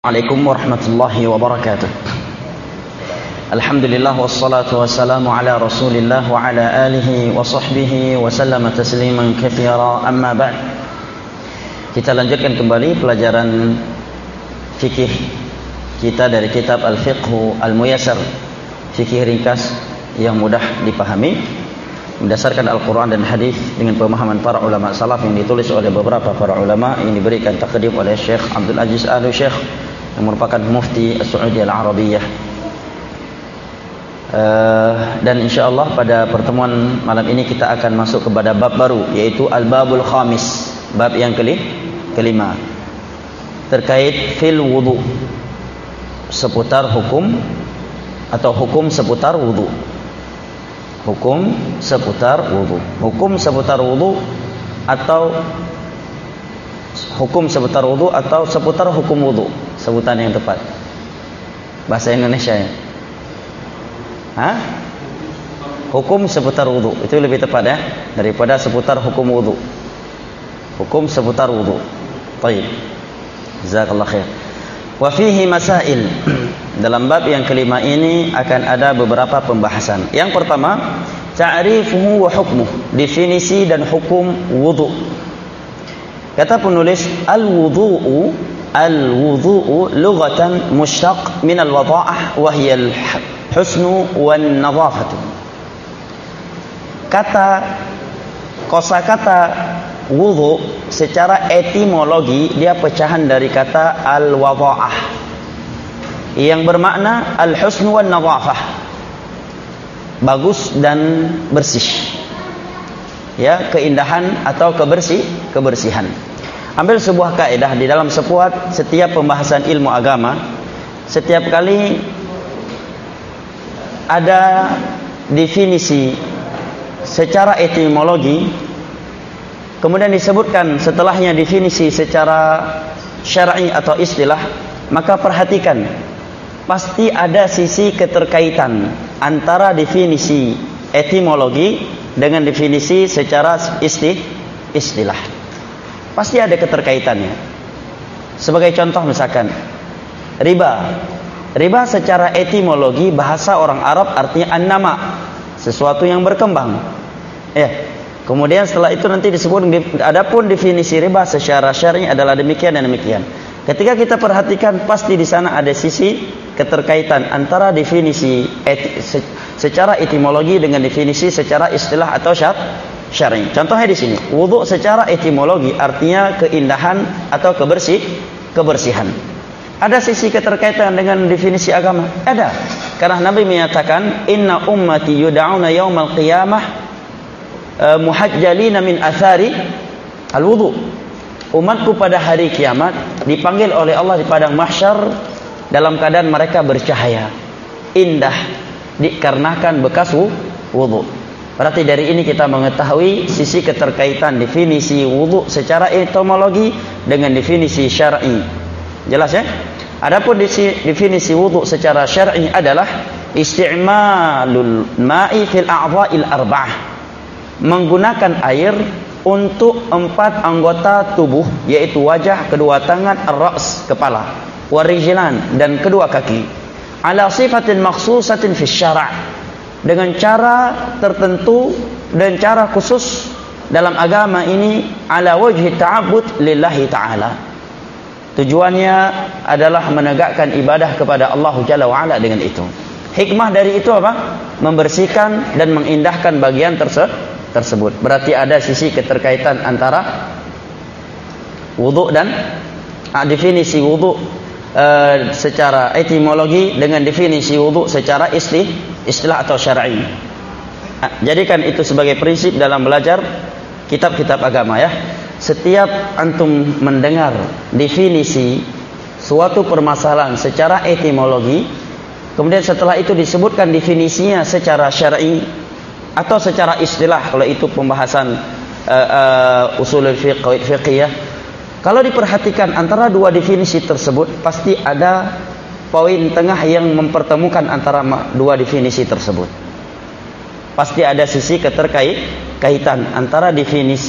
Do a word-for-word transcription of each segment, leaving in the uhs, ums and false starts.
Assalamualaikum warahmatullahi wabarakatuh. Alhamdulillah wassalatu wassalamu ala Rasulillah wa ala alihi wa sahbihi wa sallama tasliman katsira. Amma ba'd. Kita lanjutkan kembali pelajaran fikih kita dari kitab Al-Fiqhu Al-Muyassar, fikih ringkas yang mudah dipahami berdasarkan Al-Quran dan hadis dengan pemahaman para ulama salaf yang ditulis oleh beberapa para ulama yang diberikan takdim oleh Syekh Abdul Aziz Al-Syekh yang merupakan mufti As-Saudi Al-Arabiyah. Uh, dan insyaallah pada pertemuan malam ini kita akan masuk kepada bab baru, yaitu Al-Babul Khamis, bab yang keli, kelima terkait fil wudu, seputar hukum atau hukum seputar wudu. Hukum seputar wudu. Hukum seputar wudu atau hukum seputar wudu atau seputar hukum wudu, sebutan yang tepat bahasa Indonesia ya. Hah? Hukum seputar wudu itu lebih tepat ya daripada seputar hukum wudu. Hukum seputar wudu. Baik. Jazakallahu khair. Wa fihi masail. Dalam bab yang kelima ini akan ada beberapa pembahasan. Yang pertama, ta'rifuhu wa hukmuh, definisi dan hukum wudu. Kata penulis, al-wudu'u al-wudu'u lughatan mushtaq min al-wada'ah wa hiya al-husnu wan nadhafatu. Kata kosakata wudu secara etimologi dia pecahan dari kata al-wada'ah yang bermakna al-husnu wan nadhafah, bagus dan bersih. Ya, keindahan atau kebersih, kebersihan. Ambil sebuah kaidah di dalam sepuat setiap pembahasan ilmu agama, setiap kali ada definisi secara etimologi, kemudian disebutkan setelahnya definisi secara syar'i atau istilah, maka perhatikan, pasti ada sisi keterkaitan antara definisi etimologi dengan definisi secara isti, istilah. Pasti ada keterkaitannya. Sebagai contoh misalkan riba. Riba secara etimologi bahasa orang Arab artinya an-nama, sesuatu yang berkembang. Ya. Kemudian setelah itu nanti disebut, adapun definisi riba secara syar'i adalah demikian dan demikian. Ketika kita perhatikan, pasti di sana ada sisi keterkaitan antara definisi eti, se, secara etimologi dengan definisi secara istilah atau syar'i. Contohnya di sini, wudu secara etimologi artinya keindahan atau kebersih, kebersihan. Ada sisi keterkaitan dengan definisi agama? Ada. Karena Nabi menyatakan, "Inna ummati yud'auna yaumal qiyamah uh, muhajjalina min athari al-wudu." Umatku pada hari kiamat dipanggil oleh Allah di padang mahsyar dalam keadaan mereka bercahaya, indah, dikarenakan bekas wudu. Berarti dari ini kita mengetahui sisi keterkaitan definisi wudu secara etimologi dengan definisi syar'i. Jelas ya? Adapun definisi wudu secara syar'i adalah isti'malul ma'i fil a'dha'il arba'ah, menggunakan air untuk empat anggota tubuh, yaitu wajah, kedua tangan, ar-ra's, kepala, warijlan, dan kedua kaki, ala sifatin makhsusatin fi syara', dengan cara tertentu dan cara khusus dalam agama ini, ala wajhi ta'abbud lillahi ta'ala. Tujuannya adalah menegakkan ibadah kepada Allah Jalla wa'ala dengan itu. Hikmah dari itu apa? Membersihkan dan mengindahkan bagian tersebut tersebut. Berarti ada sisi keterkaitan antara wudu dan ah, definisi wudu uh, secara etimologi dengan definisi wudu secara isti, istilah atau syar'i. Ah, jadikan itu sebagai prinsip dalam belajar kitab-kitab agama ya. Setiap antum mendengar definisi suatu permasalahan secara etimologi, kemudian setelah itu disebutkan definisinya secara syar'i atau secara istilah, kalau itu pembahasan uh, uh, usul fiqh, fiqh ya. Kalau diperhatikan antara dua definisi tersebut, pasti ada poin tengah yang mempertemukan antara dua definisi tersebut. Pasti ada sisi keterkaitan antara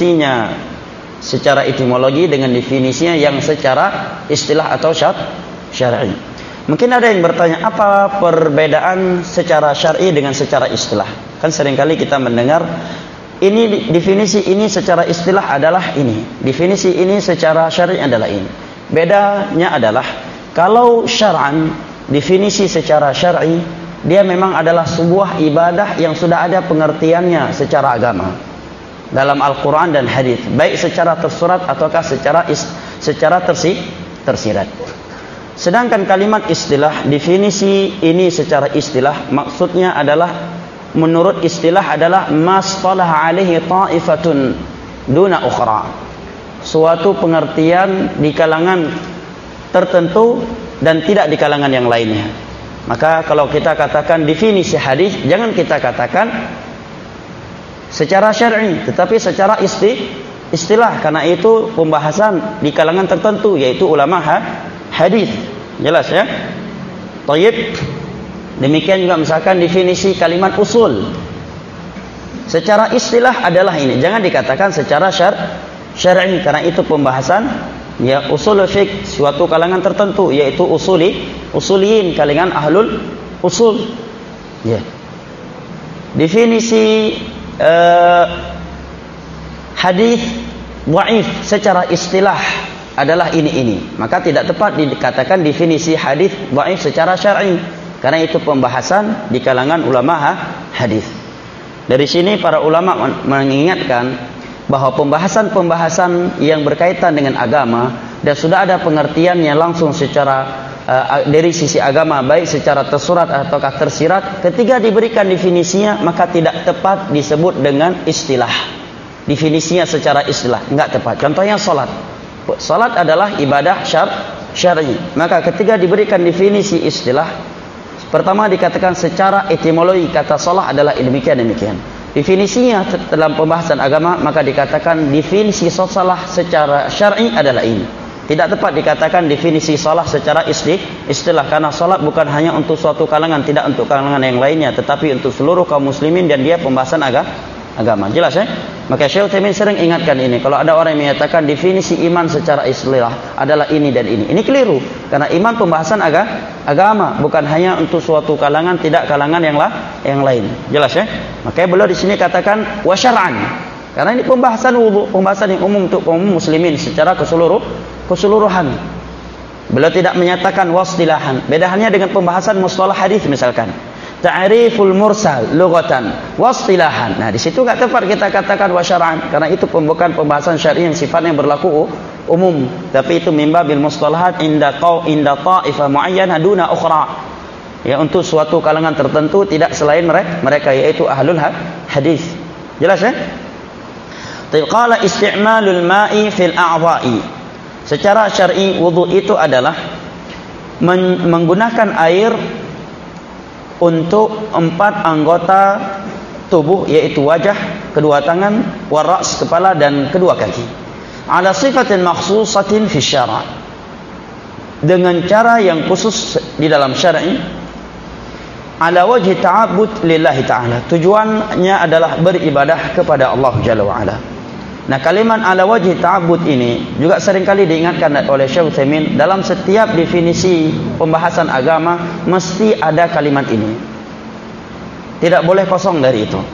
definisinya secara etimologi dengan definisinya yang secara istilah atau syar'i. Mungkin ada yang bertanya, apa perbedaan secara syar'i dengan secara istilah? Kan seringkali kita mendengar ini definisi ini secara istilah adalah ini, definisi ini secara syar'i adalah ini. Bedanya adalah kalau syar'an, definisi secara syar'i, dia memang adalah sebuah ibadah yang sudah ada pengertiannya secara agama dalam Al-Quran dan hadis, baik secara tersurat ataukah secara is, secara tersi, tersirat. Sedangkan kalimat istilah, definisi ini secara istilah maksudnya adalah, menurut istilah adalah mastalah alaihi ta'ifatun duna ukhra, suatu pengertian di kalangan tertentu dan tidak di kalangan yang lainnya. Maka kalau kita katakan definisi hadis, jangan kita katakan secara syar'i, tetapi secara isti, istilah, karena itu pembahasan di kalangan tertentu, yaitu ulama ha, hadis. Jelas ya? Thayyib. Demikian juga misalkan definisi kalimat usul. Secara istilah adalah ini, jangan dikatakan secara syar, syar'i, karena itu pembahasan ya usul fiqh suatu kalangan tertentu, yaitu usuli, usuliyin, kalangan ahlul usul. Ya. Definisi Uh, hadis dhaif secara istilah adalah ini ini, maka tidak tepat dikatakan definisi hadis dhaif secara syar'i, karena itu pembahasan di kalangan ulama hadis. Dari sini para ulama mengingatkan bahwa pembahasan-pembahasan yang berkaitan dengan agama dan sudah ada pengertiannya langsung secara Uh, dari sisi agama, baik secara tersurat ataukah tersirat, ketika diberikan definisinya maka tidak tepat disebut dengan istilah. Definisinya secara istilah enggak tepat. Contohnya salat. Salat adalah ibadah syar syar'i. Maka ketika diberikan definisi istilah, pertama dikatakan secara etimologi kata salat adalah demikian demikian. Definisinya dalam pembahasan agama maka dikatakan definisi salat secara syar'i adalah ini. Tidak tepat dikatakan definisi salat secara istilah, karena salat bukan hanya untuk suatu kalangan, tidak untuk kalangan yang lainnya, tetapi untuk seluruh kaum muslimin dan dia pembahasan aga, agama. Jelas ya? Maka Syekh Utsaimin sering ingatkan ini. Kalau ada orang yang menyatakan definisi iman secara istilah adalah ini dan ini, ini keliru. Karena iman pembahasan aga, agama, bukan hanya untuk suatu kalangan, tidak kalangan yang, la, yang lain. Jelas ya? Makanya beliau di sini katakan wa syar'an. Karena ini pembahasan wudu, pembahasan yang umum untuk kaum muslimin secara keseluruh, keseluruhan. Beliau tidak menyatakan wastilahan. Bedanya dengan pembahasan mustalah hadis misalkan. Ta'riful mursal lughatan wastilahan. Nah, di situ enggak tepat kita katakan wa syar'an, karena itu bukan pembahasan syar'i yang sifatnya berlaku umum, tapi itu mimbabil mustalahat inda qaw inda ta'ifah muayyanah duna ukhra. Ya, untuk suatu kalangan tertentu tidak selain mereka, mereka yaitu ahlul hadis. Jelas ya? Qala isti'malul ma'i fil a'dha'i. Secara syar'i wudu itu adalah men- menggunakan air untuk empat anggota tubuh, yaitu wajah, kedua tangan, waras, kepala, dan kedua kaki. Ala sifatin makhsusatin fi syara'. Dengan cara yang khusus di dalam syar'i. Ala wajhi ta'abbud lillahi ta'ala. Tujuannya adalah beribadah kepada Allah Jalla wa'ala. Nah, kalimat ala wajhi ta'abbud ini juga seringkali diingatkan oleh Syekh Utsaimin. Dalam setiap definisi pembahasan agama mesti ada kalimat ini. Tidak boleh kosong dari itu.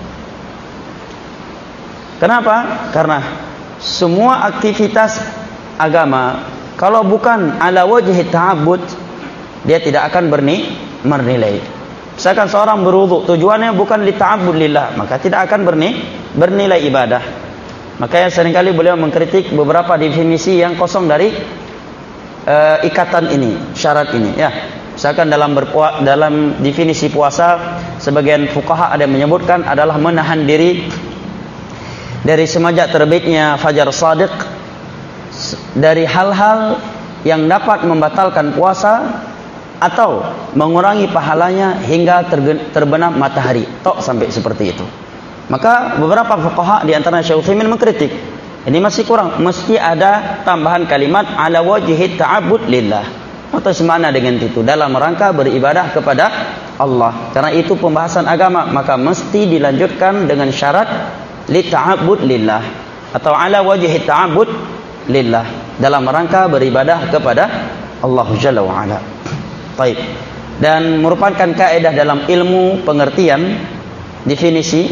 Kenapa? Karena semua aktivitas agama kalau bukan ala wajhi ta'abbud, dia tidak akan berni, bernilai. Misalkan seorang berwudu, tujuannya bukan li ta'abbud lillah, maka tidak akan berni, bernilai ibadah. Makanya seringkali beliau mengkritik beberapa definisi yang kosong dari uh, ikatan ini, syarat ini. Ya, misalkan dalam berpuasa, dalam definisi puasa, sebagian fuqaha ada yang menyebutkan adalah menahan diri dari semenjak terbitnya fajar shadiq dari hal-hal yang dapat membatalkan puasa atau mengurangi pahalanya hingga terbenam matahari. Tok sampai seperti itu. Maka beberapa fuqaha di antara Syekh Utsaimin mengkritik, ini masih kurang, mesti ada tambahan kalimat ala wajhi ta'abbud lillah, atau semana dengan itu dalam rangka beribadah kepada Allah. Karena itu pembahasan agama, maka mesti dilanjutkan dengan syarat li ta'abbud lillah atau ala wajhi ta'abbud lillah, dalam rangka beribadah kepada Allah Jalla wa Ala. Baik. Dan merupakan kaidah dalam ilmu pengertian definisi,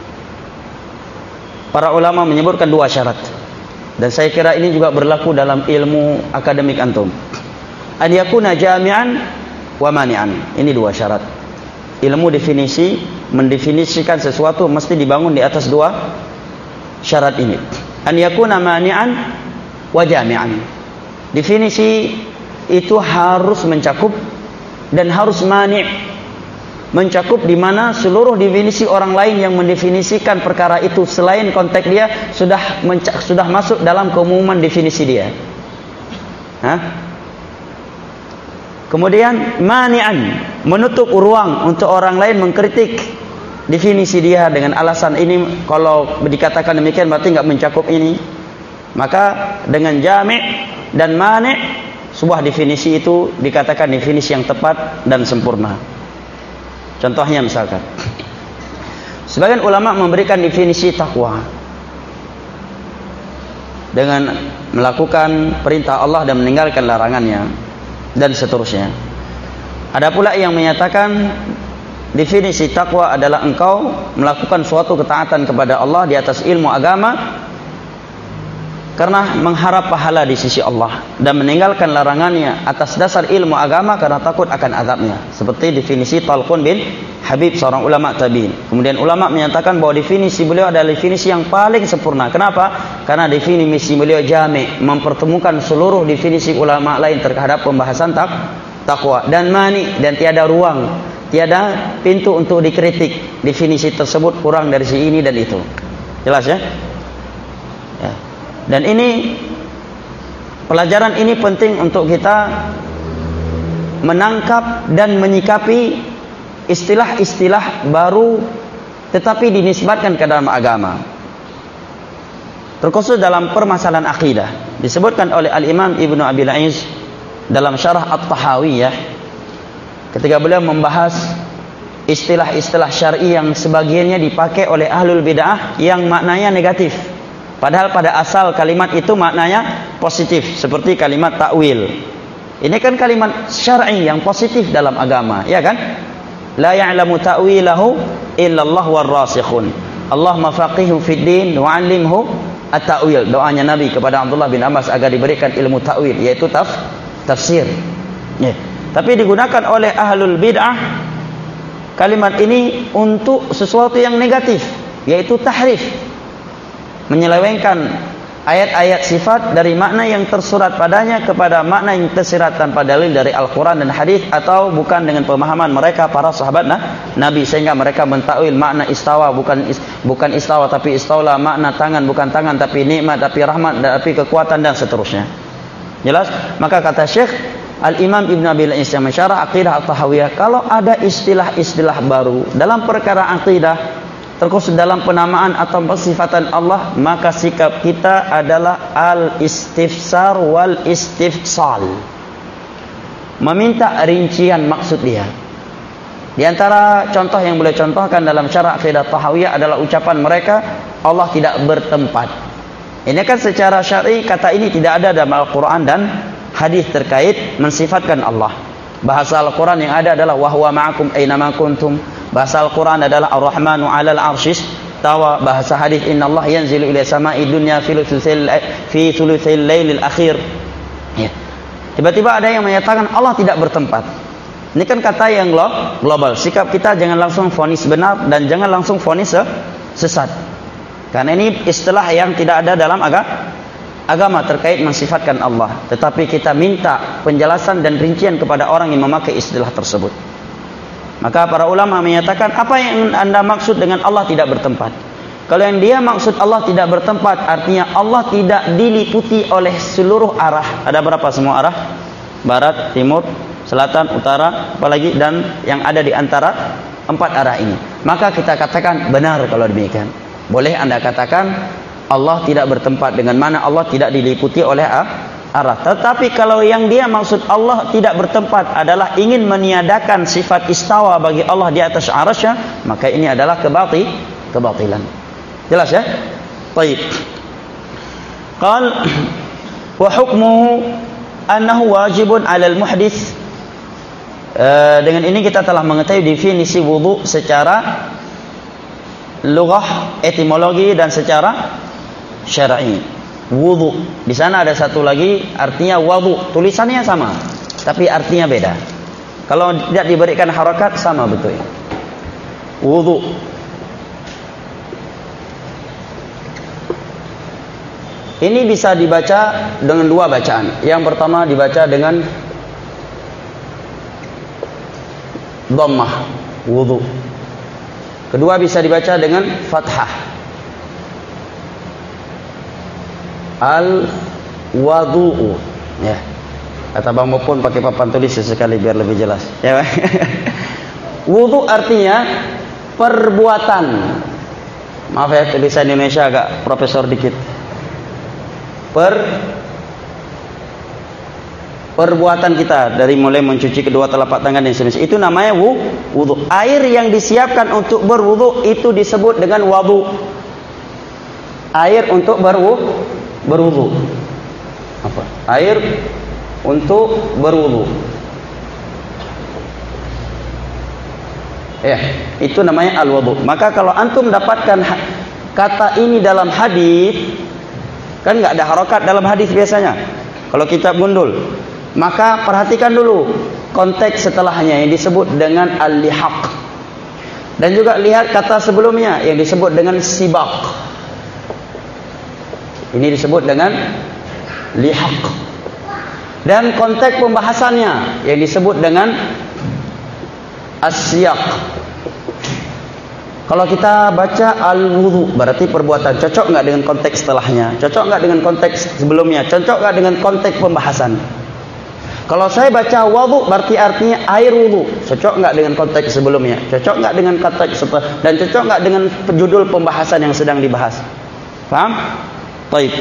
para ulama menyebutkan dua syarat. Dan saya kira ini juga berlaku dalam ilmu akademik antum. An yakuna jami'an wa mani'an. Ini dua syarat. Ilmu definisi mendefinisikan sesuatu mesti dibangun di atas dua syarat ini. An yakuna mani'an wa jami'an. Definisi itu harus mencakup dan harus mani', mencakup di mana seluruh definisi orang lain yang mendefinisikan perkara itu selain konteks dia sudah sudah masuk dalam keumuman definisi dia. Hah? Kemudian mani'an, menutup ruang untuk orang lain mengkritik definisi dia dengan alasan ini kalau dikatakan demikian berarti enggak mencakup ini. Maka dengan jami' dan mani' sebuah definisi itu dikatakan definisi yang tepat dan sempurna. Contohnya misalkan, sebagian ulama memberikan definisi takwa dengan melakukan perintah Allah dan meninggalkan larangannya dan seterusnya. Ada pula yang menyatakan definisi takwa adalah engkau melakukan suatu ketaatan kepada Allah di atas ilmu agama karena mengharap pahala di sisi Allah dan meninggalkan larangannya atas dasar ilmu agama karena takut akan azabnya. Seperti definisi Talqun bin Habib, seorang ulama tabi'in. Kemudian ulama menyatakan bahwa definisi beliau adalah definisi yang paling sempurna. Kenapa? Karena definisi beliau jami', mempertemukan seluruh definisi ulama lain terhadap pembahasan tak takwa dan mani, dan tiada ruang, tiada pintu untuk dikritik definisi tersebut kurang dari si ini dan itu. Jelas ya? Ya. Dan ini pelajaran ini penting untuk kita menangkap dan menyikapi istilah-istilah baru tetapi dinisbatkan ke dalam agama. Terkhusus dalam permasalahan akidah. Disebutkan oleh Al-Imam Ibnu Abil Aiz dalam Syarah At-Tahawiyah ketika beliau membahas istilah-istilah syar'i yang sebagiannya dipakai oleh ahlul bid'ah yang maknanya negatif. Padahal pada asal kalimat itu maknanya positif, seperti kalimat takwil. Ini kan kalimat syar'i yang positif dalam agama, ya kan? La ya'lamu ta'wilahu illallah warrasikhun. Allahumma faqihhu fid din wa 'allimhu at-ta'wil. Doanya Nabi kepada Abdullah bin Abbas agar diberikan ilmu takwil, yaitu taf, tafsir. Ya. Tapi digunakan oleh ahlul bid'ah kalimat ini untuk sesuatu yang negatif, yaitu tahrif. Menyelewengkan ayat-ayat sifat dari makna yang tersurat padanya kepada makna yang tersirat tanpa dalil dari Al-Quran dan hadis, atau bukan dengan pemahaman mereka para sahabat nah, Nabi, sehingga mereka mentakwil makna istawa bukan bukan istawa tapi istaulah, makna tangan bukan tangan tapi nikmat tapi rahmat tapi kekuatan dan seterusnya. Jelas? Maka kata Syekh Al-Imam Ibn Abil Aiz yang mensyarah Aqidah At-Tahawiyah, kalau ada istilah-istilah baru dalam perkara akidah terkhusus dalam penamaan atau pensifatan Allah, maka sikap kita adalah al-istifsar wal istifsal, meminta rincian maksud dia. Di antara contoh yang boleh contohkan dalam syarah Aqidah Tahawiyah adalah ucapan mereka Allah tidak bertempat. Ini kan secara syar'i kata ini tidak ada dalam Al-Quran dan hadis terkait mensifatkan Allah. Bahasa Al-Quran yang ada adalah wa huwa ma'akum aina ma kuntum. Bahasa Al-Quran adalah Ar-Rahmanu 'alal 'arsyis tawa. Bahasa hadis innallaha yanzilu ila sama'i dunya fi thulutsil fi thulutsil lailil akhir. Ya. Tiba-tiba ada yang menyatakan Allah tidak bertempat. Ini kan kata yang global. Sikap kita jangan langsung vonis benar dan jangan langsung vonis sesat. Karena ini istilah yang tidak ada dalam agama agama terkait mensifatkan Allah. Tetapi kita minta penjelasan dan rincian kepada orang yang memakai istilah tersebut. Maka para ulama menyatakan, apa yang anda maksud dengan Allah tidak bertempat? Kalau yang dia maksud Allah tidak bertempat, artinya Allah tidak diliputi oleh seluruh arah. Ada berapa semua arah? Barat, timur, selatan, utara, apalagi, dan yang ada di antara empat arah ini. Maka kita katakan benar kalau demikian. Boleh anda katakan Allah tidak bertempat, dengan mana Allah tidak diliputi oleh arah. Tetapi kalau yang dia maksud Allah tidak bertempat adalah ingin meniadakan sifat istawa bagi Allah di atas arasy, maka ini adalah kebati, kebatilan. Jelas ya? Baik. Qal wa hukmuhu annahu wajibun 'alal muhdits. Uh, dengan ini kita telah mengetahui definisi wudu secara lughah, etimologi dan secara syar'i. Wudu. Di sana ada satu lagi artinya wudu. Tulisannya sama, tapi artinya beda. Kalau tidak diberikan harakat sama betul. Wudu. Ini bisa dibaca dengan dua bacaan. Yang pertama dibaca dengan dhammah, wudu. Kedua bisa dibaca dengan fathah, al-wadu'u. Ya. Kata Bang Mopon pakai papan tulis sesekali biar lebih jelas. Ya. Wudu artinya perbuatan. Maaf ya, tulisan Indonesia agak profesor dikit. Per perbuatan kita dari mulai mencuci kedua telapak tangan dan semisal itu namanya wudu. Air yang disiapkan untuk berwudu itu disebut dengan wudu. Air untuk berwudu, berwudu. Apa? Air untuk berwudu. Ya, itu namanya al-wudu. Maka kalau antum dapatkan kata ini dalam hadis, kan nggak ada harokat dalam hadis biasanya. Kalau kitab gundul, maka perhatikan dulu konteks setelahnya yang disebut dengan al-lihaq. Dan juga lihat kata sebelumnya yang disebut dengan sibaq. Ini disebut dengan lihaq. Dan konteks pembahasannya yang disebut dengan as-siyaq. Kalau kita baca al-wudu berarti perbuatan. Cocok nggak dengan konteks setelahnya? Cocok nggak dengan konteks sebelumnya? Cocok nggak dengan konteks pembahasan? Kalau saya baca wudu berarti artinya air wudu. Cocok nggak dengan konteks sebelumnya? Cocok nggak dengan konteks setelah? Dan cocok nggak dengan judul pembahasan yang sedang dibahas? Paham? Baik.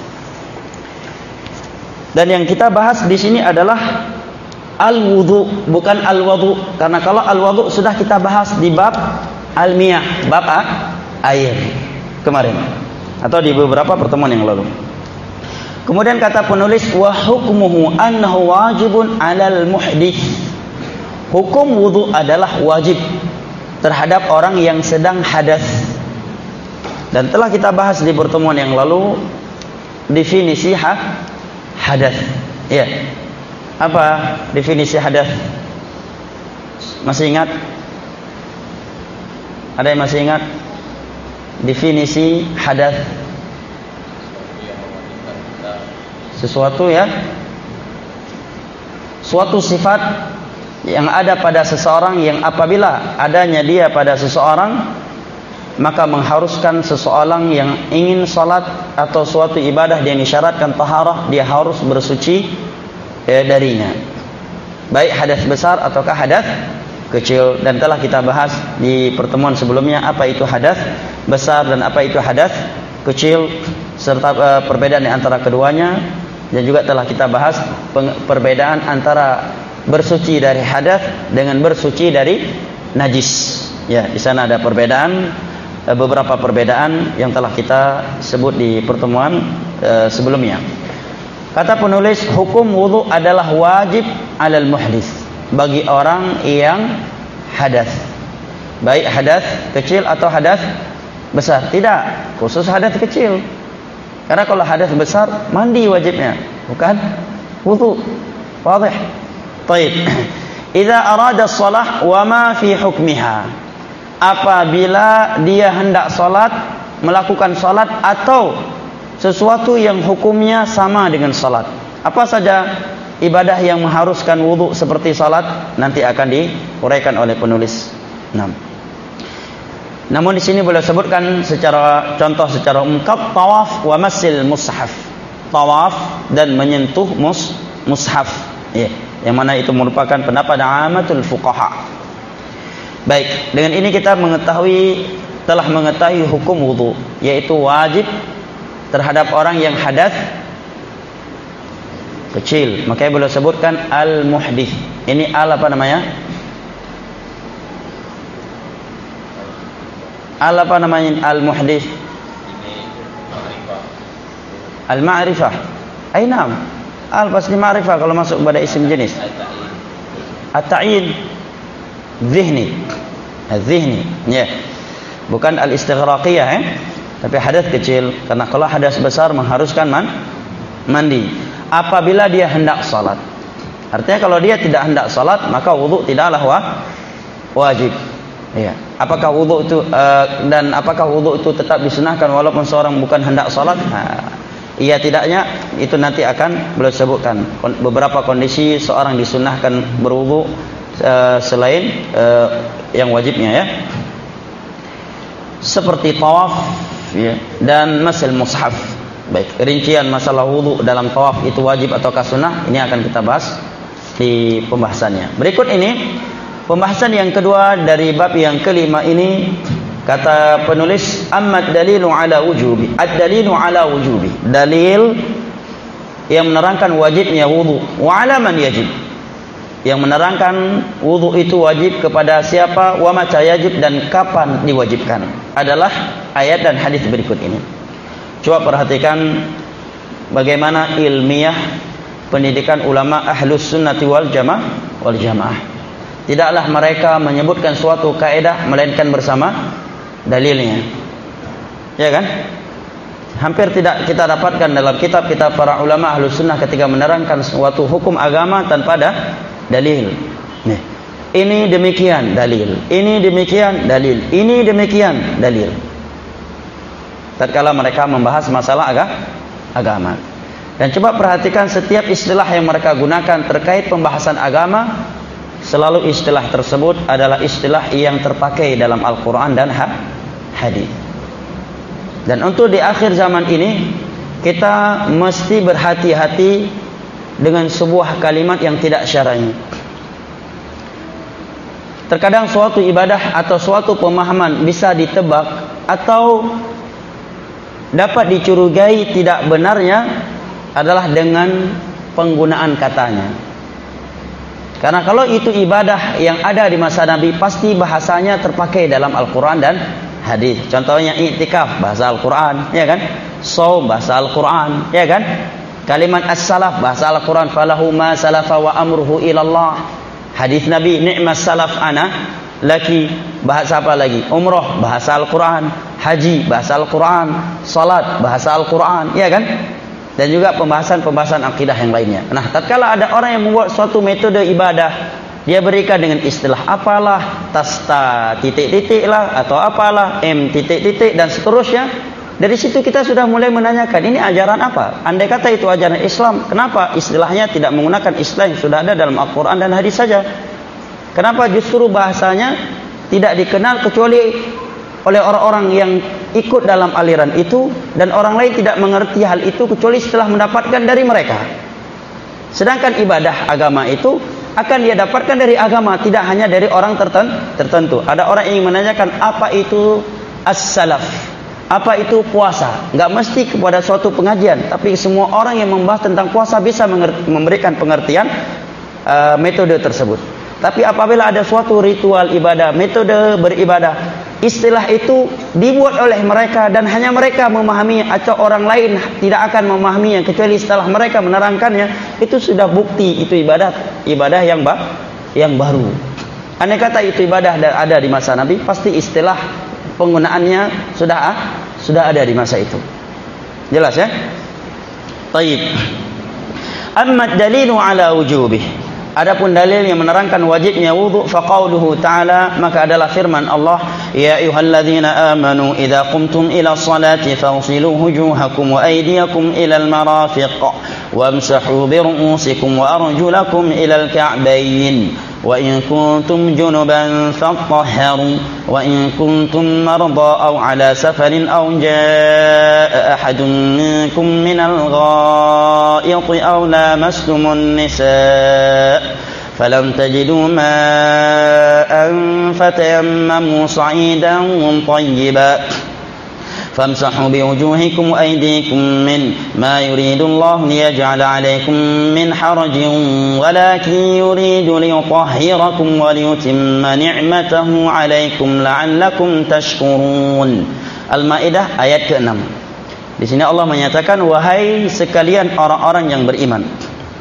Dan yang kita bahas di sini adalah al-wudu, bukan al-wudu. Karena kalau al-wudu sudah kita bahas di bab al-miyah, bab air kemarin atau di beberapa pertemuan yang lalu. Kemudian kata penulis wa hukmuhu annahu wajibun 'alal muhdits. Hukum wudu adalah wajib terhadap orang yang sedang hadas. Dan telah kita bahas di pertemuan yang lalu definisi ha, hadas. Ya. Apa definisi hadas? Masih ingat? Ada yang masih ingat definisi hadas? Sesuatu ya, suatu sifat yang ada pada seseorang yang apabila adanya dia pada seseorang maka mengharuskan seseorang yang ingin salat atau suatu ibadah yang disyaratkan taharah, dia harus bersuci eh, darinya, baik hadas besar ataukah hadas kecil. Dan telah kita bahas di pertemuan sebelumnya apa itu hadas besar dan apa itu hadas kecil serta uh, perbedaan di antara keduanya. Dan juga telah kita bahas perbedaan antara bersuci dari hadas dengan bersuci dari najis. Ya, di sana ada perbedaan, uh, beberapa perbedaan yang telah kita sebut di pertemuan uh, sebelumnya. Kata penulis, hukum wudu adalah wajib 'alal muhdits, bagi orang yang hadas, baik hadas kecil atau hadas besar. Tidak khusus hadas kecil, karena kalau hadas besar mandi wajibnya, bukan wudu. Wadih? Baik. Idza arada shalah wa ma fi hukmiha. Apabila dia hendak salat, melakukan salat atau sesuatu yang hukumnya sama dengan salat. Apa saja ibadah yang mengharuskan wudu seperti salat nanti akan diuraikan oleh penulis. enam. Namun di sini boleh sebutkan secara contoh secara umum tawaf wa masil mushaf. Tawaf dan menyentuh mus mushaf. Ya, yang mana itu merupakan pendapat amatul fuqaha. Baik, dengan ini kita mengetahui telah mengetahui hukum wudu, yaitu wajib terhadap orang yang hadas kecil. Makanya boleh sebutkan al-muhdits. Ini al apa namanya? Al apa namanya al-muhdits? Al-ma'rifah. Ai, naam. al pasti ma'rifah kalau masuk pada isim jenis. At-ta'yin zihni, az-zihni, ya. Bukan al-istighraqiyah, eh? Tapi hadas kecil. Karena kalau hadas besar mengharuskan man, mandi. Apabila dia hendak salat. Artinya kalau dia tidak hendak salat, maka wudu tidaklah wa, wajib. Ya. Apakah wudu itu uh, dan apakah wudu itu tetap disunahkan walaupun seorang bukan hendak salat? Nah, iya tidaknya itu nanti akan beliau sebutkan beberapa kondisi seorang disunahkan berwudu uh, selain uh, yang wajibnya, ya. Seperti tawaf, ya, dan masil mushaf. Baik, rincian masalah wudu dalam tawaf itu wajib ataukah sunnah, ini akan kita bahas di pembahasannya. Berikut ini pembahasan yang kedua dari bab yang kelima ini, kata penulis, amma dalilu ala wujubi. Ad-dalilu ala wujubi. Dalil yang menerangkan wajibnya wudu. Wa ala man yajib. Yang menerangkan wudu itu wajib kepada siapa, wa mata yajib, dan kapan diwajibkan. Adalah ayat dan hadis berikut ini. Coba perhatikan bagaimana ilmiah pendidikan ulama ahlus sunnati wal jamaah wal jamaah. Tidaklah mereka menyebutkan suatu kaidah melainkan bersama dalilnya. Ya kan? Hampir tidak kita dapatkan dalam kitab-kitab para ulama ahlus sunnah ketika menerangkan suatu hukum agama tanpa ada dalil. Nih, ini demikian dalil, ini demikian dalil, ini demikian dalil. Tatkala mereka membahas masalah aga, agama. Dan coba perhatikan setiap istilah yang mereka gunakan terkait pembahasan agama, selalu istilah tersebut adalah istilah yang terpakai dalam Al-Quran dan hadis. Dan untuk di akhir zaman ini, kita mesti berhati-hati dengan sebuah kalimat yang tidak syar'i. Terkadang suatu ibadah atau suatu pemahaman bisa ditebak atau dapat dicurigai tidak benarnya adalah dengan penggunaan katanya. Karena kalau itu ibadah yang ada di masa Nabi, pasti bahasanya terpakai dalam Al-Quran dan hadis. Contohnya i'tikaf, bahasa Al-Quran, ya kan? Shaum, bahasa Al-Quran, ya kan? Kalimat as-salaf, bahasa Al-Quran, falahu ma salafa wa amruhu ilallah. Hadis Nabi, ni'mas salaf ana laki, bahasa apa lagi? Umrah, bahasa Al-Quran. Haji, bahasa Al-Quran. Salat, bahasa Al-Quran, ya kan? Dan juga pembahasan-pembahasan akidah yang lainnya. Nah, tatkala ada orang yang membuat suatu metode ibadah, dia berikan dengan istilah apalah, tasta titik-titik lah, atau apalah, m titik-titik, dan seterusnya. Dari situ kita sudah mulai menanyakan, ini ajaran apa? Andai kata itu ajaran Islam, kenapa istilahnya tidak menggunakan istilah yang sudah ada dalam Al-Quran dan hadis saja? Kenapa justru bahasanya tidak dikenal kecuali oleh orang-orang yang ikut dalam aliran itu, dan orang lain tidak mengerti hal itu kecuali setelah mendapatkan dari mereka. Sedangkan ibadah agama itu akan dia dapatkan dari agama, tidak hanya dari orang tertentu. Ada orang yang menanyakan apa itu as-salaf, apa itu puasa. Enggak mesti kepada suatu pengajian, tapi semua orang yang membahas tentang puasa bisa memberikan pengertian uh, metode tersebut. Tapi apabila ada suatu ritual ibadah, metode beribadah, istilah itu dibuat oleh mereka dan hanya mereka memahaminya, atau orang lain tidak akan memahaminya kecuali setelah mereka menerangkannya, itu sudah bukti itu ibadah ibadah yang ba yang baru. Andai kata itu ibadah ada di masa Nabi, pasti istilah penggunaannya sudah ah, sudah ada di masa itu. Jelas ya? Baik. Amma dalilu ala wujubih. Adapun dalil yang menerangkan wajibnya wudu, faqauluhu ta'ala, maka adalah firman Allah, ya ayyuhalladzina amanu idza qumtum ila sholati faghsilu wujuhakum wa aydiyakum ila al-marafiq wamsahu bi ru'usikum wa arjulakum ila al-ka'bayn wa in kuntum junuban fatahharu wa in kuntum marda aw ala safarin aw jaa'a ahadun minkum minal gha'iti aw lamastumun nisaa فلم تجدوا ماء فتيمموا صعيدا طيبا فامسحوا بوجوهكم وأيديكم منه ما يريد الله ليجعل عليكم من حرج ولكن يريد ليطهركم وليتم نعمته عليكم لعلكم تشكرون. Al-Maidah ayat keenam. Di sini Allah menyatakan, wahai sekalian orang-orang yang beriman.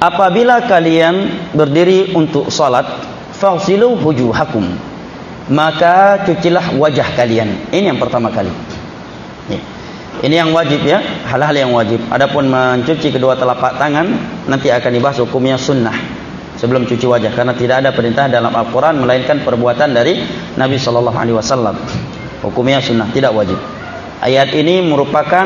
apabila kalian berdiri untuk salat, faghsilu wujuhakum, maka cucilah wajah kalian. Ini yang pertama kali. Ini yang wajib ya, hal-hal yang wajib. Adapun mencuci kedua telapak tangan nanti akan dibahas hukumnya sunnah sebelum cuci wajah, karena tidak ada perintah dalam Al-Quran melainkan perbuatan dari Nabi Shallallahu Alaihi Wasallam. Hukumnya sunnah, tidak wajib. Ayat ini merupakan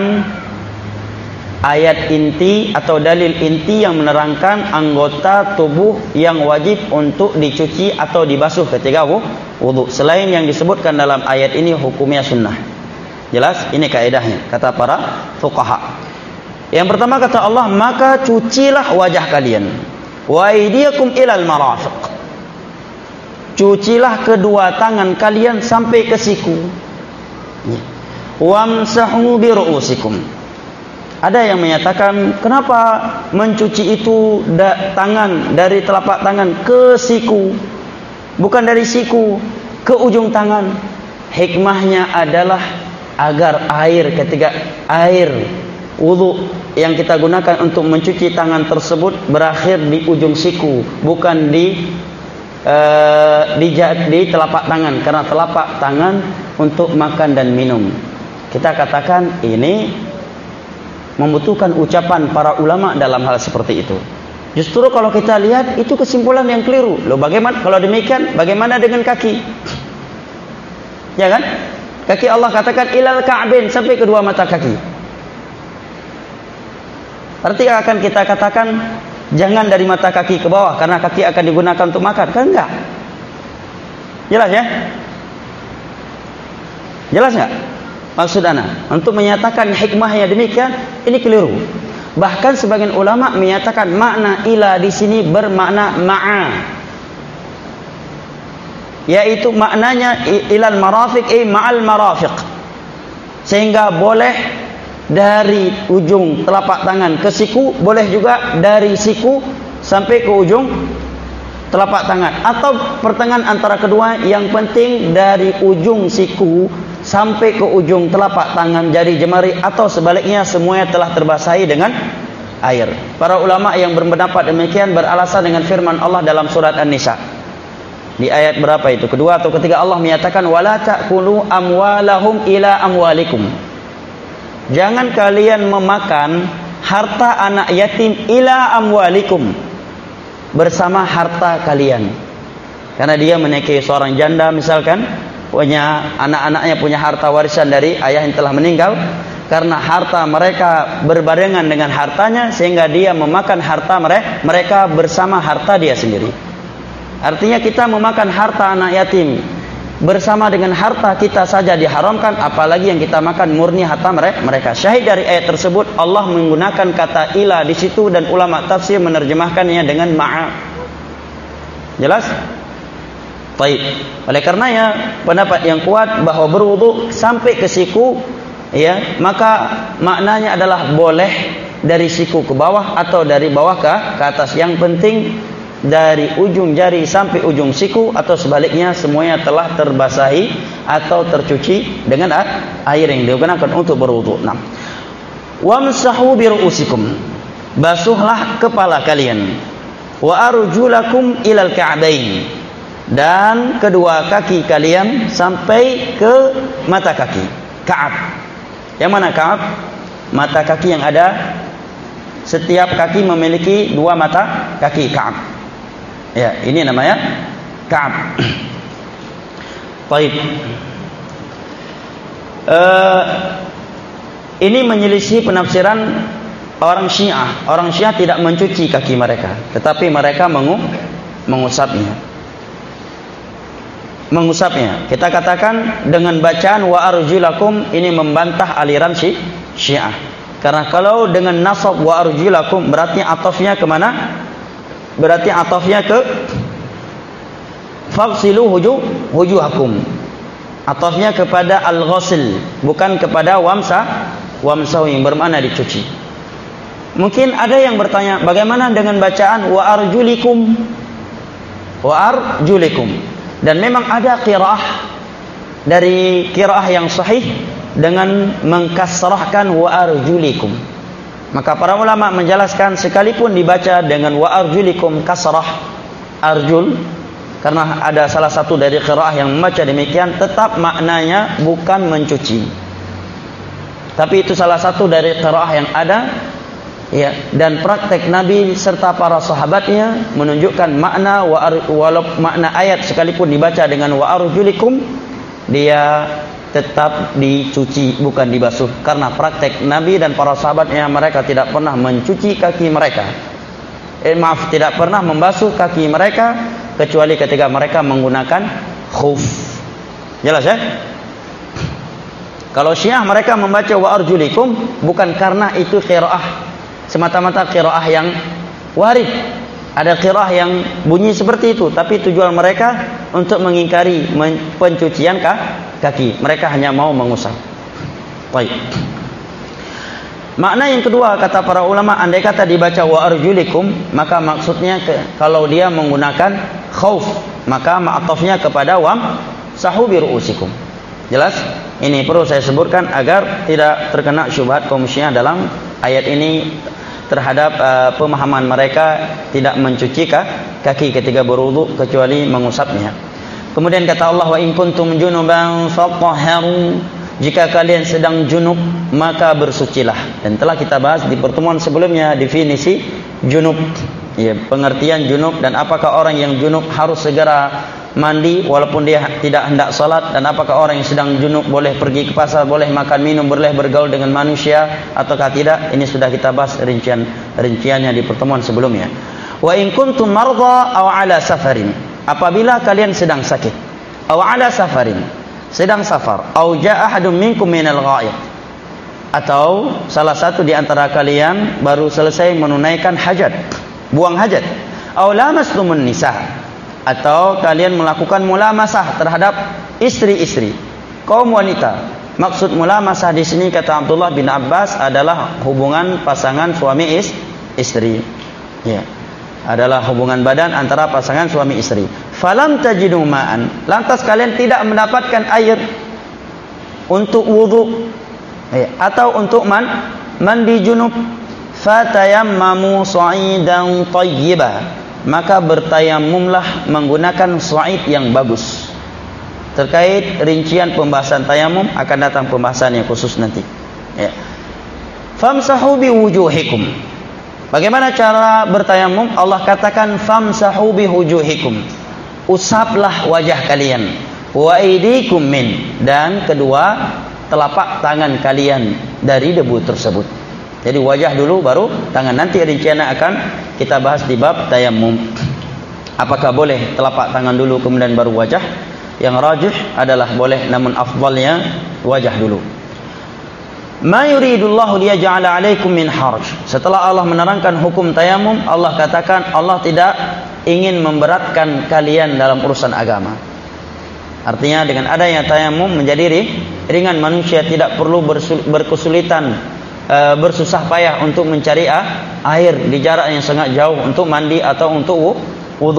ayat inti atau dalil inti yang menerangkan anggota tubuh yang wajib untuk dicuci atau dibasuh ketika wudu. Selain yang disebutkan dalam ayat ini hukumnya sunnah. Jelas? Ini kaedahnya kata para fuqaha. Yang pertama kata Allah, maka cucilah wajah kalian. Wa aydiyakum ilal marafiq. Cucilah kedua tangan kalian sampai ke siku. Wamsahu bi ru'usikum. Ada yang menyatakan, kenapa mencuci itu da, tangan dari telapak tangan ke siku, bukan dari siku ke ujung tangan? Hikmahnya adalah agar air ketika air wudu yang kita gunakan untuk mencuci tangan tersebut berakhir di ujung siku, bukan di uh, di, di telapak tangan, karena telapak tangan untuk makan dan minum. Kita katakan ini membutuhkan ucapan para ulama dalam hal seperti itu. Justru kalau kita lihat itu kesimpulan yang keliru. Loh, bagaimana kalau demikian? Bagaimana dengan kaki? Ya kan? Kaki Allah katakan ilal ka'bain, sampai kedua mata kaki. Berarti akan kita katakan jangan dari mata kaki ke bawah karena kaki akan digunakan untuk makan? Kan enggak? Jelas ya? Jelas enggak? Maksud ana untuk menyatakan hikmahnya demikian, ini keliru. Bahkan sebagian ulama menyatakan makna ila di sini bermakna ma'a, yaitu maknanya ilal marafiq, eh ma'al marafiq, sehingga boleh dari ujung telapak tangan ke siku, boleh juga dari siku sampai ke ujung telapak tangan, atau pertengahan antara kedua. Yang penting dari ujung siku sampai ke ujung telapak tangan jari jemari, atau sebaliknya semuanya telah terbasahi dengan air. Para ulama yang berpendapat demikian beralasan dengan firman Allah dalam surat An-Nisa di ayat berapa itu? Kedua atau ketiga, Allah menyatakan wala ta'kulu amwalahum ila amwalikum. Jangan kalian memakan harta anak yatim ila amwalikum, bersama harta kalian. Karena dia menikahi seorang janda misalkan, punya anak-anaknya punya harta warisan dari ayah yang telah meninggal, karena harta mereka berbarengan dengan hartanya sehingga dia memakan harta mereka mereka bersama harta dia sendiri. Artinya kita memakan harta anak yatim bersama dengan harta kita saja diharamkan, apalagi yang kita makan murni harta mereka. Syahid dari ayat tersebut Allah menggunakan kata ila di situ, dan ulama tafsir menerjemahkannya dengan ma'a. Jelas? Baik. Oleh karenanya pendapat yang kuat bahwa berwudu sampai ke siku, ya, maka maknanya adalah boleh dari siku ke bawah atau dari bawah ke, ke atas. Yang penting dari ujung jari sampai ujung siku atau sebaliknya semuanya telah terbasahi atau tercuci dengan air yang digunakan untuk berwudu. Nah, wamsahu bi ru'usikum, basuhlah kepala kalian, wa arjulakum ilal ka'bain, dan kedua kaki kalian sampai ke mata kaki. Ka'ab. Yang mana ka'ab? Mata kaki yang ada, setiap kaki memiliki dua mata kaki, ka'ab. Ya, ini namanya ka'ab. Baik. Uh, ini menyelisih penafsiran orang Syiah. Orang Syiah tidak mencuci kaki mereka, tetapi mereka mengu mengusapnya. Mengusapnya. Kita katakan dengan bacaan wa arjulakum ini membantah aliran Syiah. Karena kalau dengan nasab wa arjulakum berarti atafnya kemana? Berarti atafnya ke faghsilu wujuh wujuhakum. Atafnya kepada al-ghusl, bukan kepada wamsa wamsahu yang bermakna dicuci. Mungkin ada yang bertanya, bagaimana dengan bacaan wa arjulikum? Wa arjulikum. Dan memang ada qiraah dari qiraah yang sahih dengan mengkasrahkan wa arjulikum. Maka para ulama menjelaskan sekalipun dibaca dengan wa arjulikum kasrah arjul, karena ada salah satu dari qiraah yang membaca demikian, tetap maknanya bukan mencuci. Tapi itu salah satu dari qiraah yang ada, ya, dan praktek Nabi serta para sahabatnya menunjukkan makna wa walau makna ayat sekalipun dibaca dengan wa arjulikum, dia tetap dicuci bukan dibasuh, karena praktek Nabi dan para sahabatnya mereka tidak pernah mencuci kaki mereka. Eh, maaf, tidak pernah membasuh kaki mereka kecuali ketika mereka menggunakan khuf. Jelas ya? Kalau Syiah mereka membaca wa arjulikum bukan karena itu qiraah semata-mata qiraah yang warid. Ada qiraah yang bunyi seperti itu, tapi tujuan mereka untuk mengingkari pencucian kaki. Mereka hanya mau mengusap. Baik. Makna yang kedua kata para ulama, andai kata dibaca wa arjulikum, maka maksudnya ke, kalau dia menggunakan khauf, maka ma'atafnya kepada wam sahu bi ru'usikum. Jelas? Ini perlu saya sebutkan agar tidak terkena syubhat kaum Syiah dalam ayat ini terhadap uh, pemahaman mereka tidak mencuci kaki ketika berwudu kecuali mengusapnya. Kemudian kata Allah, wa in kuntum junuban fatahharu, jika kalian sedang junub maka bersucilah. Dan telah kita bahas di pertemuan sebelumnya definisi junub, ya, pengertian junub dan apakah orang yang junub harus segera mandi walaupun dia tidak hendak salat, dan apakah orang yang sedang junub boleh pergi ke pasar, boleh makan minum, boleh bergaul dengan manusia ataukah tidak. Ini sudah kita bahas rincian rinciannya di pertemuan sebelumnya. Wa in kuntum marda aw ala safarin, apabila kalian sedang sakit, aw ala safarin, sedang safar, aw jaa ahadum minkum minal ghaib, atau salah satu di antara kalian baru selesai menunaikan hajat, buang hajat, aw lamastumun nisa, atau kalian melakukan mulamasah terhadap istri-istri kaum wanita. Maksud mulamasah di sini kata Abdullah bin Abbas adalah hubungan pasangan suami is, istri. Ya. Adalah hubungan badan antara pasangan suami istri. Falam tajidu ma'an, lantas kalian tidak mendapatkan air untuk wudu, ya, atau untuk man, mandi junub, fatayammamu sa'idan tayyiba, maka bertayamumlah menggunakan sa'id yang bagus. Terkait rincian pembahasan tayamum akan datang pembahasan yang khusus nanti, ya. Famsahu biwujuhikum, bagaimana cara bertayamum? Allah katakan famsahu biwujuhikum, usaplah wajah kalian, wa aydikum min, dan kedua telapak tangan kalian dari debu tersebut. Jadi wajah dulu baru tangan. Nanti rinciannya akan kita bahas di bab tayamum. Apakah boleh telapak tangan dulu kemudian baru wajah? Yang rajih adalah boleh, namun afdalnya wajah dulu. Ma yuridullahu liyaj'ala 'alaikum min haraj. Setelah Allah menerangkan hukum tayamum, Allah katakan Allah tidak ingin memberatkan kalian dalam urusan agama. Artinya dengan adanya tayamum menjadi ringan, manusia tidak perlu berkesulitan, e, bersusah payah untuk mencari air di jarak yang sangat jauh untuk mandi atau untuk wudu.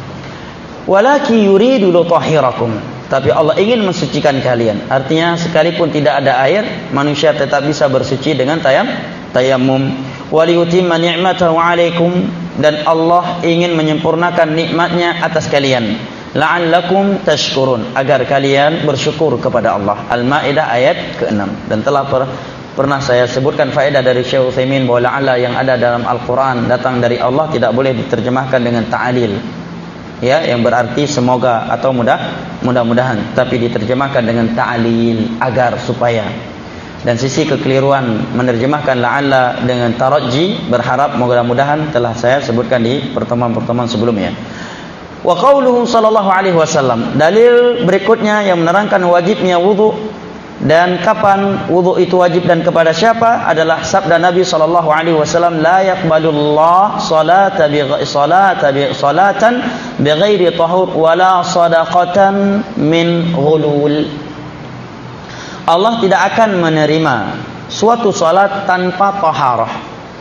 Walaki yuridu lutahhirakum, tapi Allah ingin mensucikan kalian. Artinya sekalipun tidak ada air, manusia tetap bisa bersuci dengan tayam, tayamum. Waliyutimma ni'matahu 'alaikum, dan Allah ingin menyempurnakan nikmatnya atas kalian. La'allakum tashkurun, agar kalian bersyukur kepada Allah. Al-Maidah ayat keenam. Dan telah per, pernah saya sebutkan faedah dari Syekh Utsaimin bahwa la'alla yang ada dalam Al-Quran datang dari Allah tidak boleh diterjemahkan dengan ta'alil, ya, yang berarti semoga atau mudah mudah-mudahan, tapi diterjemahkan dengan ta'lil, agar, supaya. Dan sisi kekeliruan menerjemahkan la'alla dengan taraji, berharap, mudah-mudahan, telah saya sebutkan di pertemuan-pertemuan sebelumnya. Wa qauluhu sallallahu alaihi wasallam, dalil berikutnya yang menerangkan wajibnya wudu dan kapan wudu itu wajib dan kepada siapa adalah sabda Nabi sallallahu alaihi wasallam, la yaqbalullah salata bi salata bi salatan bighairi tahur wala sadaqatan min ghulul. Allah tidak akan menerima suatu salat tanpa taharah,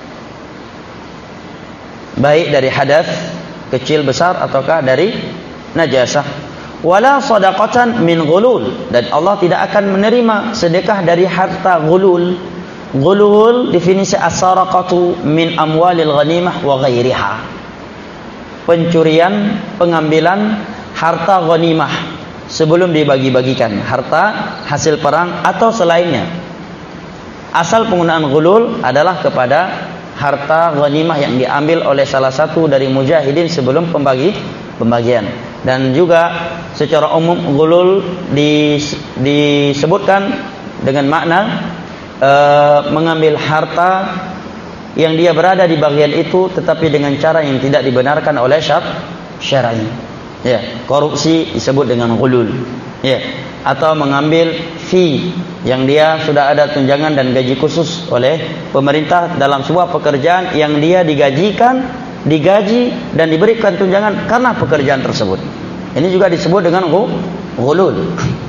baik dari hadas kecil besar ataukah dari najasah. Wala sadaqatan min ghulul, dan Allah tidak akan menerima sedekah dari harta ghulul. Ghulul definisi as-saraqatu min amwalil ghanimah wa ghairiha. Pencurian, pengambilan harta ghanimah sebelum dibagi-bagikan, harta hasil perang atau selainnya. Asal penggunaan ghulul adalah kepada harta ghanimah yang diambil oleh salah satu dari mujahidin sebelum pembagi pembagian. Dan juga secara umum ghulul dis, disebutkan dengan makna e, mengambil harta yang dia berada di bagian itu tetapi dengan cara yang tidak dibenarkan oleh syar'i. Ya, korupsi disebut dengan ghulul. Ya, atau mengambil fee yang dia sudah ada tunjangan dan gaji khusus oleh pemerintah dalam sebuah pekerjaan yang dia digajikan, digaji dan diberikan tunjangan karena pekerjaan tersebut. Ini juga disebut dengan ghulul.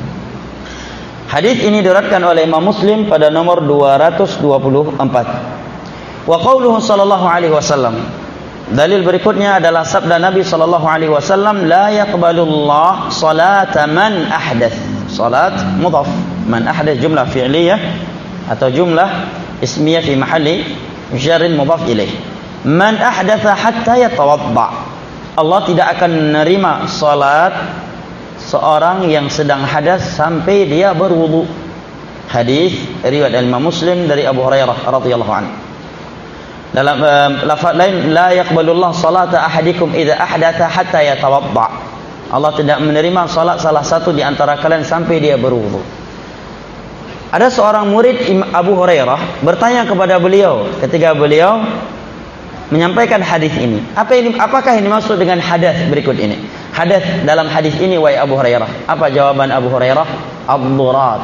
Hadis ini diriwayatkan oleh Imam Muslim pada nomor dua ratus dua puluh empat. Wa qauluhu sallallahu alaihi wasallam. Dalil berikutnya adalah sabda Nabi sallallahu alaihi wasallam, la yaqbalullah salata man ahdath. Salat mudhaf, man ahdath jumlah fi'liyah atau jumlah ismiyah fi mahalli jarrin mudhaf ilaih. Man ahdatha hatta yatawadda. Allah tidak akan menerima salat seorang yang sedang hadas sampai dia berwudu. Hadis riwayat Imam Muslim dari Abu Hurairah radhiyallahu anhu. Dalam uh, lafaz lain, la yaqbalullah salata ahadikum idza ahdatha hatta yatawadda. Allah tidak menerima salat salah satu di antara kalian sampai dia berwudu. Ada seorang murid Abu Hurairah bertanya kepada beliau ketika beliau menyampaikan hadis ini. Apa ini? Apakah ini maksud dengan hadas berikut ini? Hadas dalam hadis ini wahai Abu Hurairah. Apa jawaban Abu Hurairah? Ad-durat.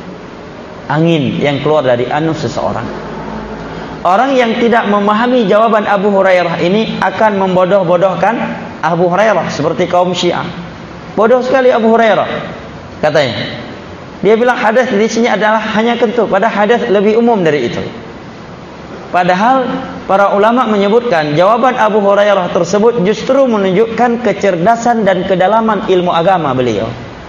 Angin yang keluar dari anus seseorang. Orang yang tidak memahami jawaban Abu Hurairah ini akan membodoh-bodohkan Abu Hurairah seperti kaum Syiah. Bodoh sekali Abu Hurairah katanya. Dia bilang hadas di sini adalah hanya kentut, padahal hadas lebih umum dari itu. Padahal para ulama menyebutkan jawaban Abu Hurairah tersebut justru menunjukkan kecerdasan dan kedalaman ilmu agama beliau.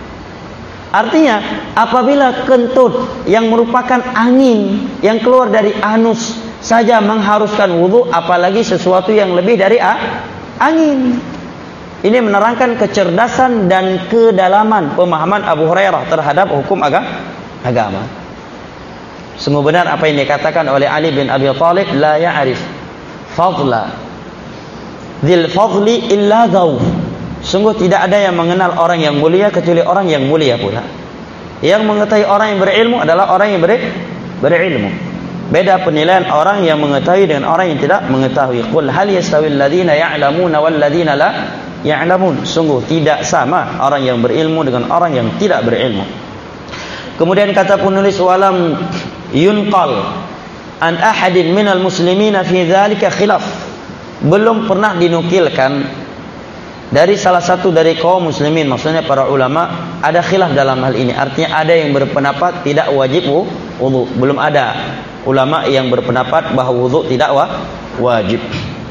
Artinya apabila kentut yang merupakan angin yang keluar dari anus saja mengharuskan wudu, apalagi sesuatu yang lebih dari a, angin. Ini menerangkan kecerdasan dan kedalaman pemahaman Abu Hurairah terhadap hukum agama. Sungguh benar apa yang dikatakan oleh Ali bin Abi Thalib, la ya'rif fadla dzil fadli illa dzawf. Sungguh tidak ada yang mengenal orang yang mulia kecuali orang yang mulia pula. Yang mengetahui orang yang berilmu adalah orang yang ber, berilmu. Beda penilaian orang yang mengetahui dengan orang yang tidak mengetahui. Qul hal yastawil ladzina ya'lamuna wal ladzina la ya'lamun. Sungguh tidak sama orang yang berilmu dengan orang yang tidak berilmu. Kemudian kata penulis, walam yunqal an ahadin minal muslimina fi dzalika khilaf. Belum pernah dinukilkan dari salah satu dari kaum muslimin, maksudnya para ulama, ada khilaf dalam hal ini. Artinya ada yang berpendapat tidak wajib wudu. Belum ada ulama yang berpendapat bahwa wudu tidak wajib.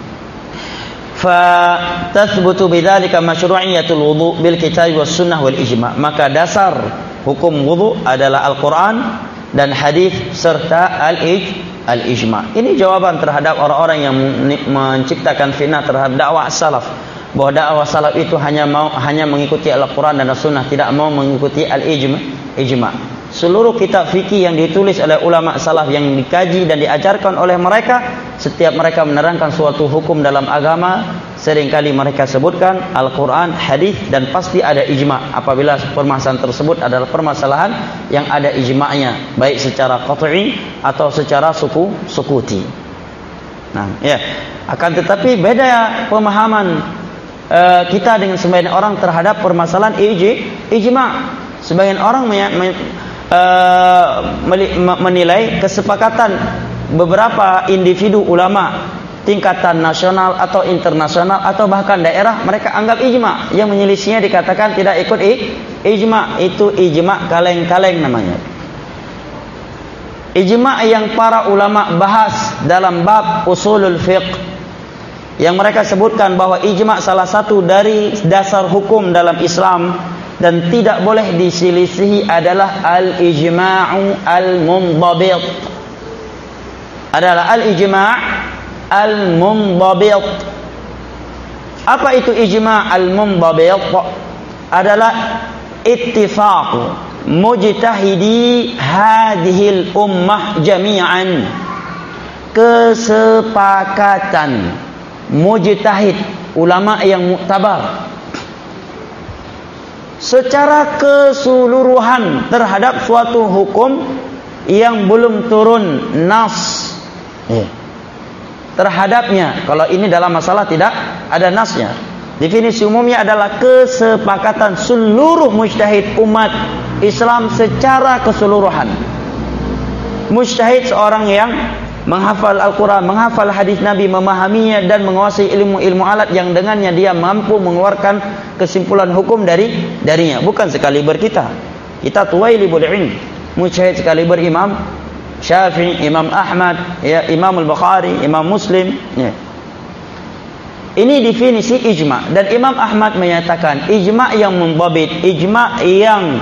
Fa tathbutu bidzalika masyru'iyatul wudu bil kitab was sunnah wal ijma'. Maka dasar hukum wudu adalah Al-Quran dan hadis serta al-ijma'. Ini jawaban terhadap orang-orang yang menciptakan fitnah terhadap dakwah salaf, bahwa dakwah salaf itu hanya mau hanya mengikuti Al-Quran dan As-Sunnah, tidak mau mengikuti al-ijma'. Seluruh kitab fikih yang ditulis oleh ulama salaf yang dikaji dan diajarkan oleh mereka, setiap mereka menerangkan suatu hukum dalam agama, seringkali mereka sebutkan Al-Quran, hadis, dan pasti ada ijma' apabila permasalahan tersebut adalah permasalahan yang ada ijma'nya, baik secara qat'i atau secara suku sukuti. Nah, ya, akan tetapi beda ya pemahaman uh, kita dengan sebagian orang terhadap permasalahan ijma'. Sebagian orang me- me- uh, menilai kesepakatan beberapa individu ulama tingkatan nasional atau internasional atau bahkan daerah, mereka anggap ijma'. Yang menyelisihinya dikatakan tidak ikut ijma'. Itu ijma' kaleng-kaleng namanya. Ijma' yang para ulama bahas dalam bab usulul fiqh, yang mereka sebutkan bahwa ijma' salah satu dari dasar hukum dalam Islam dan tidak boleh diselisihi adalah al-ijma'u al-mundabit. adalah al-ijma' al-mundabit. Apa itu ijma' al-mundabit? Adalah ittifaq mujtahidi hadhil ummah jami'an, kesepakatan mujtahid, ulama yang muktabar, secara keseluruhan terhadap suatu hukum yang belum turun nas terhadapnya. Kalau ini dalam masalah tidak ada nasnya. Definisi umumnya adalah kesepakatan seluruh mujtahid umat Islam secara keseluruhan. Mujtahid seorang yang menghafal Al-Quran, menghafal hadis Nabi, memahaminya dan menguasai ilmu-ilmu alat yang dengannya dia mampu mengeluarkan kesimpulan hukum dari darinya. Bukan sekaliber kita. Kita tuwailibul ilm. Mujtahid sekaliber Imam Syafi'i, Imam Ahmad, ya, Imam Al-Bukhari, Imam Muslim, ya. Ini definisi ijma'. Dan Imam Ahmad menyatakan ijma' yang mundabit, ijma' yang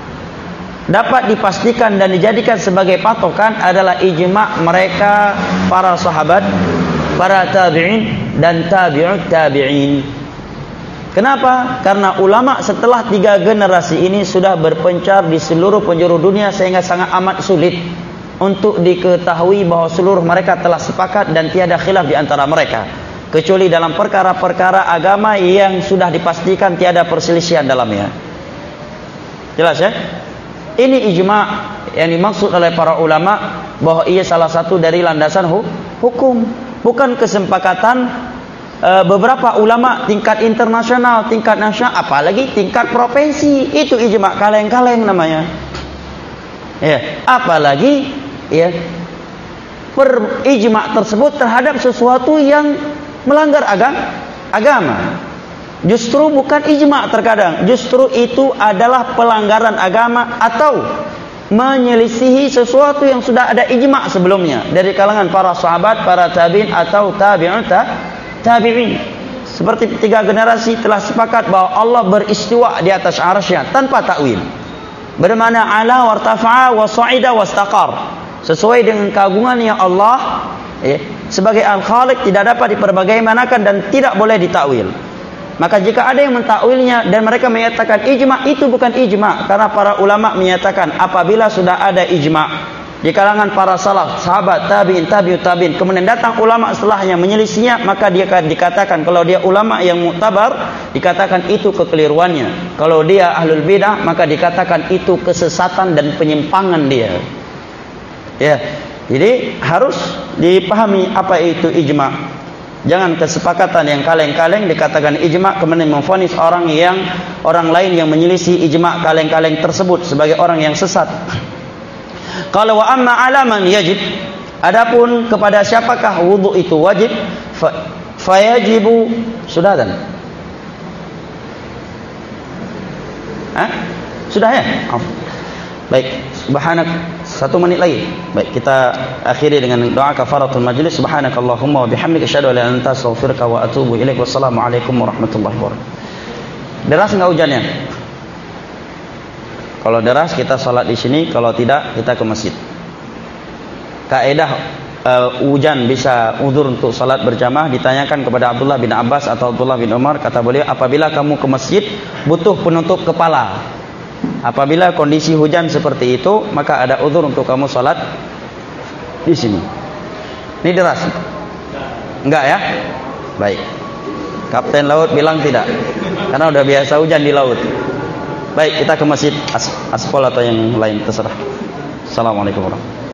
dapat dipastikan dan dijadikan sebagai patokan adalah ijma' mereka para sahabat, para tabi'in dan tabi'ut tabi'in. Kenapa? Karena ulama setelah tiga generasi ini sudah berpencar di seluruh penjuru dunia, sehingga sangat amat sulit untuk diketahui bahwa seluruh mereka telah sepakat dan tiada khilaf di antara mereka, kecuali dalam perkara-perkara agama yang sudah dipastikan tiada perselisihan dalamnya. Jelas ya? Ini ijma' yang dimaksud oleh para ulama, bahwa ia salah satu dari landasan hukum, bukan kesepakatan e, beberapa ulama tingkat internasional, tingkat nasional, apalagi tingkat provinsi. Itu ijma' kaleng-kaleng namanya. Ya, apalagi ya per ijma' tersebut terhadap sesuatu yang melanggar agama, agama. Justru bukan ijma' terkadang, justru itu adalah pelanggaran agama atau menyelisihi sesuatu yang sudah ada ijma' sebelumnya dari kalangan para sahabat, para tabi'in atau tabi'ut tabi'in. Seperti tiga generasi telah sepakat bahwa Allah beristiwa di atas arsy-Nya tanpa takwil. Bermakna ala wartafa'a wa sa'ida wastaqar, sesuai dengan keagungannya Allah, ya, sebagai Al-Khaliq tidak dapat diperbagaimanakan dan tidak boleh ditakwil. Maka jika ada yang mentakwilnya dan mereka menyatakan ijma', itu bukan ijma', karena para ulama menyatakan apabila sudah ada ijma' di kalangan para salaf, sahabat, tabi'in, tabi'ut tabi'in, kemudian datang ulama setelahnya menyelisihinya, maka dia dikatakan, kalau dia ulama yang muktabar, dikatakan itu kekeliruannya. Kalau dia ahlul bidah, maka dikatakan itu kesesatan dan penyimpangan dia. Ya, jadi harus dipahami apa itu ijma'. Jangan kesepakatan yang kaleng-kaleng dikatakan ijma', kemudian memvonis orang yang orang lain yang menyelisih ijma' kaleng-kaleng tersebut sebagai orang yang sesat. Kalau wa amma alaman yajib, adapun kepada siapakah wudu itu wajib, fa, fayajibu sudah dan Hah? Sudah ya? Oh. Baik, subhanak, satu menit lagi. Baik, kita akhiri dengan doa kafaratul majlis. Subhanakallahumma wa bihamdika asyhadu an la ilaha illa anta astaghfiruka wa atubu ilaik. Wassalamualaikum warahmatullahi wabarakatuh. Deras enggak hujannya? Kalau deras kita salat di sini, kalau tidak kita ke masjid. Kaidah uh, hujan bisa uzur untuk salat berjamaah ditanyakan kepada Abdullah bin Abbas atau Abdullah bin Umar, kata beliau, apabila kamu ke masjid butuh penutup kepala. Apabila kondisi hujan seperti itu, maka ada uzur untuk kamu salat di sini. Ini deras? Enggak ya? Baik. Kapten laut bilang tidak, karena udah biasa hujan di laut. Baik, kita ke masjid As Aspol atau yang lain, terserah. Assalamualaikum warahmatullahi wabarakatuh.